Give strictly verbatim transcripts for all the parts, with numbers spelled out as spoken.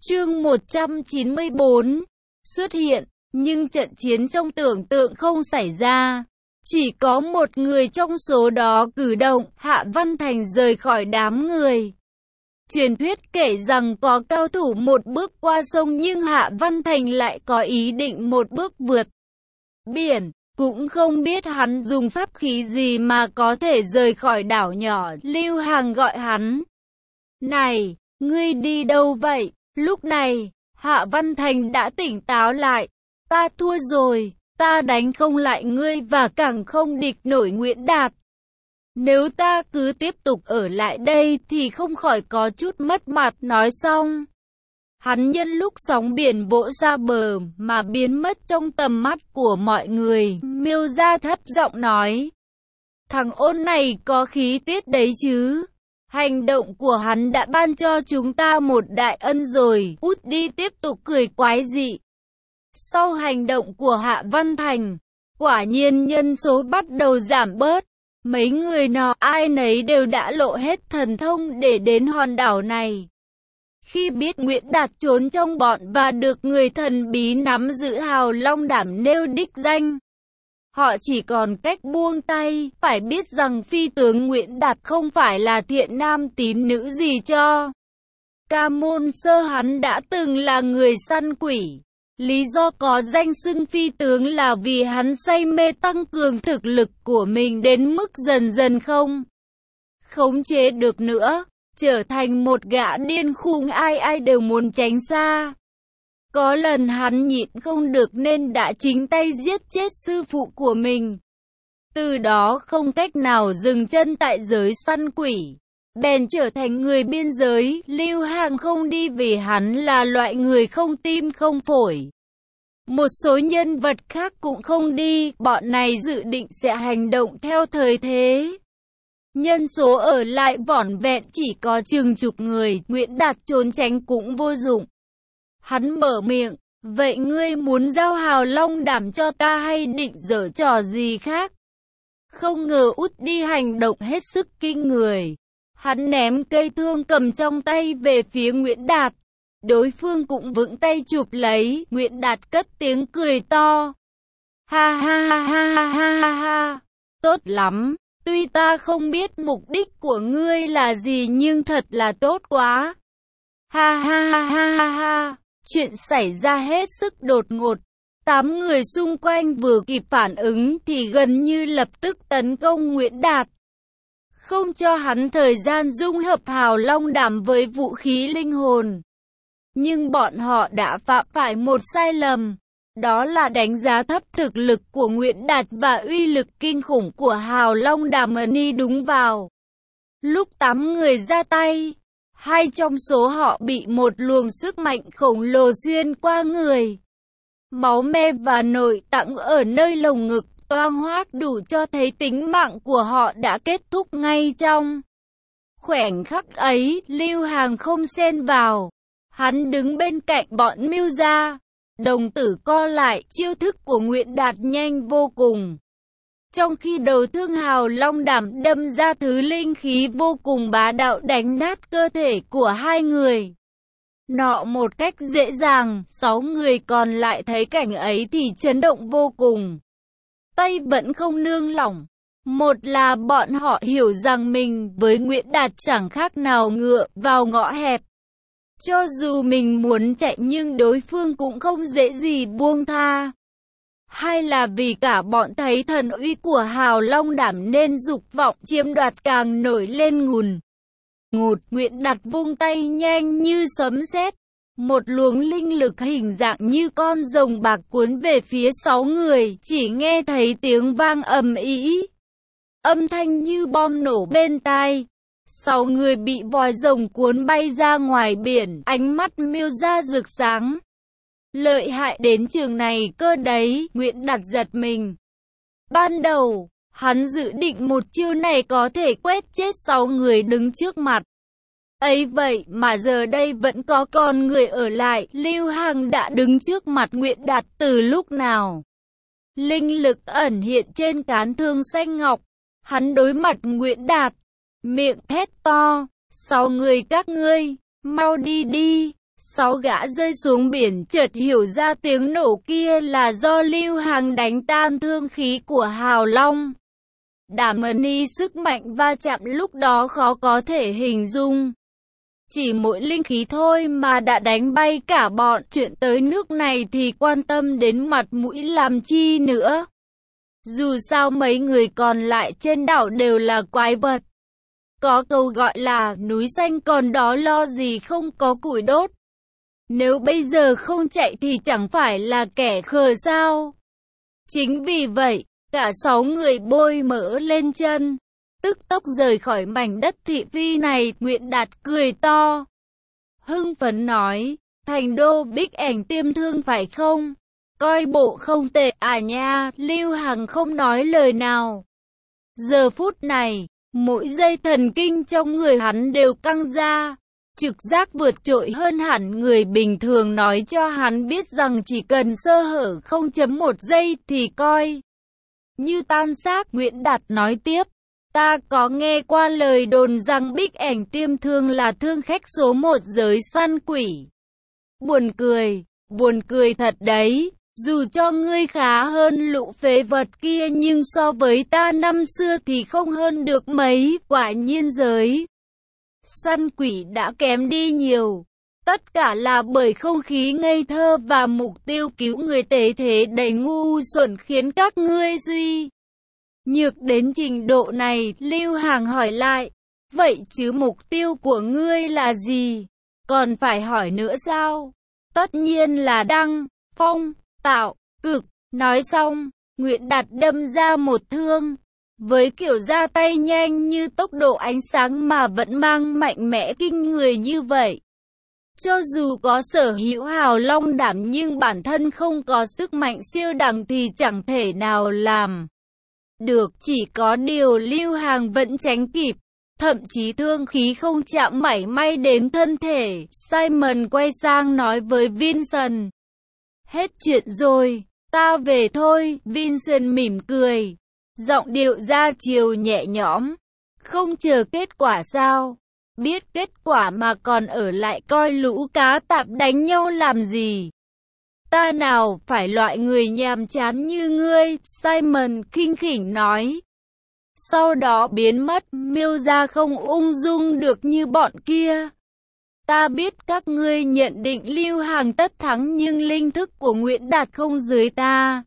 Chương một trăm chín mươi bốn xuất hiện, nhưng trận chiến trong tưởng tượng không xảy ra. Chỉ có một người trong số đó cử động, Hạ Văn Thành rời khỏi đám người. Truyền thuyết kể rằng có cao thủ một bước qua sông nhưng Hạ Văn Thành lại có ý định một bước vượt biển. Cũng không biết hắn dùng pháp khí gì mà có thể rời khỏi đảo nhỏ. Lưu Hằng gọi hắn. Này, ngươi đi đâu vậy? Lúc này, Hạ Văn Thành đã tỉnh táo lại. Ta thua rồi, ta đánh không lại ngươi và càng không địch nổi Nguyễn Đạt. Nếu ta cứ tiếp tục ở lại đây thì không khỏi có chút mất mặt. Nói xong, hắn nhân lúc sóng biển vỗ ra bờ mà biến mất trong tầm mắt của mọi người. Miêu Gia thấp giọng nói, thằng ôn này có khí tiết đấy chứ. Hành động của hắn đã ban cho chúng ta một đại ân rồi. Út đi tiếp tục cười quái dị. Sau hành động của Hạ Văn Thành, quả nhiên nhân số bắt đầu giảm bớt. Mấy người nọ ai nấy đều đã lộ hết thần thông để đến hòn đảo này. Khi biết Nguyễn Đạt trốn trong bọn và được người thần bí nắm giữ Hào Long Đảm nêu đích danh, họ chỉ còn cách buông tay. Phải biết rằng phi tướng Nguyễn Đạt không phải là thiện nam tín nữ gì cho Ca Môn Sơ, hắn đã từng là người săn quỷ. Lý do có danh xưng phi tướng là vì hắn say mê tăng cường thực lực của mình đến mức dần dần không khống chế được nữa, trở thành một gã điên khùng ai ai đều muốn tránh xa. Có lần hắn nhịn không được nên đã chính tay giết chết sư phụ của mình. Từ đó không cách nào dừng chân tại giới săn quỷ, bèn trở thành người biên giới. Lưu Hằng không đi vì hắn là loại người không tim không phổi. Một số nhân vật khác cũng không đi, bọn này dự định sẽ hành động theo thời thế. Nhân số ở lại vỏn vẹn chỉ có chừng chục người. Nguyễn Đạt trốn tránh cũng vô dụng. Hắn mở miệng, vậy ngươi muốn giao Hào Long Đảm cho ta hay định giở trò gì khác? Không ngờ Út đi hành động hết sức kinh người. Hắn ném cây thương cầm trong tay về phía Nguyễn Đạt. Đối phương cũng vững tay chụp lấy. Nguyễn Đạt cất tiếng cười to. Ha ha ha ha ha ha ha. Tốt lắm. Tuy ta không biết mục đích của ngươi là gì nhưng thật là tốt quá. Ha ha ha ha ha ha. Chuyện xảy ra hết sức đột ngột. Tám người xung quanh vừa kịp phản ứng thì gần như lập tức tấn công Nguyễn Đạt. Không cho hắn thời gian dung hợp Hào Long Đảm với vũ khí linh hồn. Nhưng bọn họ đã phạm phải một sai lầm. Đó là đánh giá thấp thực lực của Nguyễn Đạt và uy lực kinh khủng của Hào Long Đảm ẩn đúng vào. Lúc tám người ra tay, hai trong số họ bị một luồng sức mạnh khổng lồ xuyên qua người. Máu me và nội tạng ở nơi lồng ngực toang hoác đủ cho thấy tính mạng của họ đã kết thúc ngay trong khoảnh khắc ấy. Lưu Hằng không xen vào. Hắn đứng bên cạnh bọn Miêu Gia. Đồng tử co lại, chiêu thức của Nguyễn Đạt nhanh vô cùng. Trong khi đầu thương Hào Long Đảm đâm ra thứ linh khí vô cùng bá đạo đánh nát cơ thể của hai người nọ một cách dễ dàng. Sáu người còn lại thấy cảnh ấy thì chấn động vô cùng. Tay vẫn không nương lỏng. Một là bọn họ hiểu rằng mình với Nguyễn Đạt chẳng khác nào ngựa vào ngõ hẹp. Cho dù mình muốn chạy nhưng đối phương cũng không dễ gì buông tha. Hai là vì cả bọn thấy thần uy của Hào Long Đảm nên dục vọng chiếm đoạt càng nổi lên ngùn ngụt. Nguyễn Đạt vung tay nhanh như sấm sét. Một luồng linh lực hình dạng như con rồng bạc cuốn về phía sáu người. Chỉ nghe thấy tiếng vang ầm ĩ, âm thanh như bom nổ bên tai. Sáu người bị vòi rồng cuốn bay ra ngoài biển. Ánh mắt Miêu Gia rực sáng. Lợi hại đến trường này cơ đấy. Nguyễn Đạt giật mình. Ban đầu, hắn dự định một chiêu này có thể quét chết sáu người đứng trước mặt. Ấy vậy mà giờ đây vẫn có con người ở lại. Lưu Hằng đã đứng trước mặt Nguyễn Đạt từ lúc nào? Linh lực ẩn hiện trên cán thương xanh ngọc. Hắn đối mặt Nguyễn Đạt, miệng thét to. Sáu người các ngươi, mau đi đi. Sáu gã rơi xuống biển, chợt hiểu ra tiếng nổ kia là do Lưu Hằng đánh tan thương khí của Hào Long. Đàm Ni sức mạnh va chạm lúc đó khó có thể hình dung. Chỉ mỗi linh khí thôi mà đã đánh bay cả bọn, chuyện tới nước này thì quan tâm đến mặt mũi làm chi nữa. Dù sao mấy người còn lại trên đảo đều là quái vật. Có câu gọi là núi xanh còn đó lo gì không có củi đốt. Nếu bây giờ không chạy thì chẳng phải là kẻ khờ sao? Chính vì vậy, cả sáu người bôi mỡ lên chân, tức tốc rời khỏi mảnh đất thị phi này. Nguyễn Đạt cười to, hưng phấn nói, thành đô Bích Ảnh tiêm thương phải không? Coi bộ không tệ à nha. Lưu Hằng không nói lời nào. Giờ phút này, mỗi dây thần kinh trong người hắn đều căng ra. Trực giác vượt trội hơn hẳn người bình thường nói cho hắn biết rằng chỉ cần sơ hở không chấm một giây thì coi như tan xác. Nguyễn Đạt nói tiếp, ta có nghe qua lời đồn rằng Bích Ảnh tiêm thương là thương khách số một giới săn quỷ. Buồn cười, buồn cười thật đấy. Dù cho ngươi khá hơn lũ phế vật kia nhưng so với ta năm xưa thì không hơn được mấy. Quả nhiên giới săn quỷ đã kém đi nhiều. Tất cả là bởi không khí ngây thơ và mục tiêu cứu người tế thế đầy ngu xuẩn khiến các ngươi suy nhược đến trình độ này. Lưu Hằng hỏi lại, vậy chứ mục tiêu của ngươi là gì? Còn phải hỏi nữa sao? Tất nhiên là đăng, phong, tạo, cực. Nói xong, Nguyễn Đạt đâm ra một thương. Với kiểu ra tay nhanh như tốc độ ánh sáng mà vẫn mang mạnh mẽ kinh người như vậy. Cho dù có sở hữu Hào Long đảm nhưng bản thân không có sức mạnh siêu đẳng thì chẳng thể nào làm được. Chỉ có điều Lưu Hằng vẫn tránh kịp. Thậm chí thương khí không chạm mảy may đến thân thể. Simon quay sang nói với Vincent, hết chuyện rồi, ta về thôi. Vincent mỉm cười, giọng điệu ra chiều nhẹ nhõm, không chờ kết quả sao? Biết kết quả mà còn ở lại coi lũ cá tạp đánh nhau làm gì? Ta nào phải loại người nhàm chán như ngươi, Simon khinh khỉnh nói. Sau đó biến mất. Miêu gia không ung dung được như bọn kia. Ta biết các ngươi nhận định Lưu Hằng tất thắng nhưng linh thức của Nguyễn Đạt không dưới ta.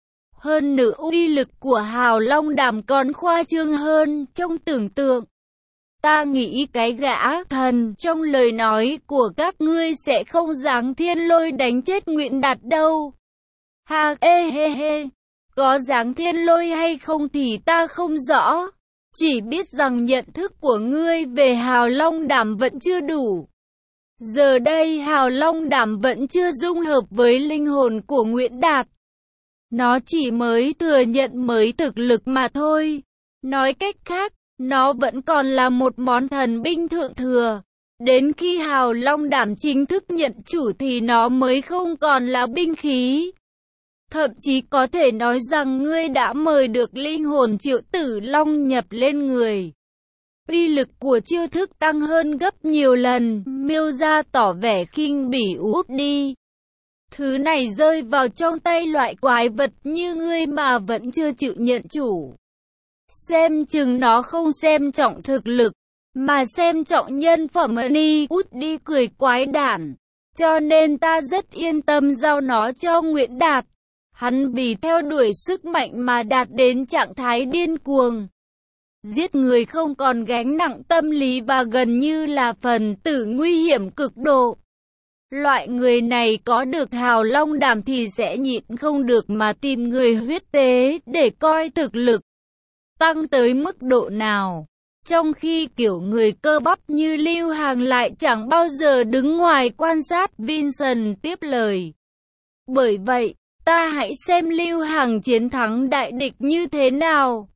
Hơn nữa uy lực của Hào Long đảm còn khoa trương hơn trong tưởng tượng. Ta nghĩ cái gã thần trong lời nói của các ngươi sẽ không giáng thiên lôi đánh chết Nguyễn Đạt đâu. Ha ê hê hê, có giáng thiên lôi hay không thì ta không rõ. Chỉ biết rằng nhận thức của ngươi về Hào Long đảm vẫn chưa đủ. Giờ đây Hào Long đảm vẫn chưa dung hợp với linh hồn của Nguyễn Đạt. Nó chỉ mới thừa nhận mới thực lực mà thôi. Nói cách khác, nó vẫn còn là một món thần binh thượng thừa. Đến khi Hào Long đảm chính thức nhận chủ thì nó mới không còn là binh khí. Thậm chí có thể nói rằng ngươi đã mời được linh hồn Triệu Tử Long nhập lên người. Uy lực của chiêu thức tăng hơn gấp nhiều lần. Miêu gia tỏ vẻ khinh bỉ, út đi. Thứ này rơi vào trong tay loại quái vật như ngươi mà vẫn chưa chịu nhận chủ. Xem chừng nó không xem trọng thực lực, mà xem trọng nhân phẩm. Đi, út đi cười quái đản. Cho nên ta rất yên tâm giao nó cho Nguyễn Đạt. Hắn vì theo đuổi sức mạnh mà đạt đến trạng thái điên cuồng. Giết người không còn gánh nặng tâm lý và gần như là phần tử nguy hiểm cực độ. Loại người này có được Hào Long đảm thì sẽ nhịn không được mà tìm người huyết tế để coi thực lực tăng tới mức độ nào. Trong khi kiểu người cơ bắp như Lưu Hằng lại chẳng bao giờ đứng ngoài quan sát. Vincent tiếp lời. Bởi vậy, ta hãy xem Lưu Hằng chiến thắng đại địch như thế nào.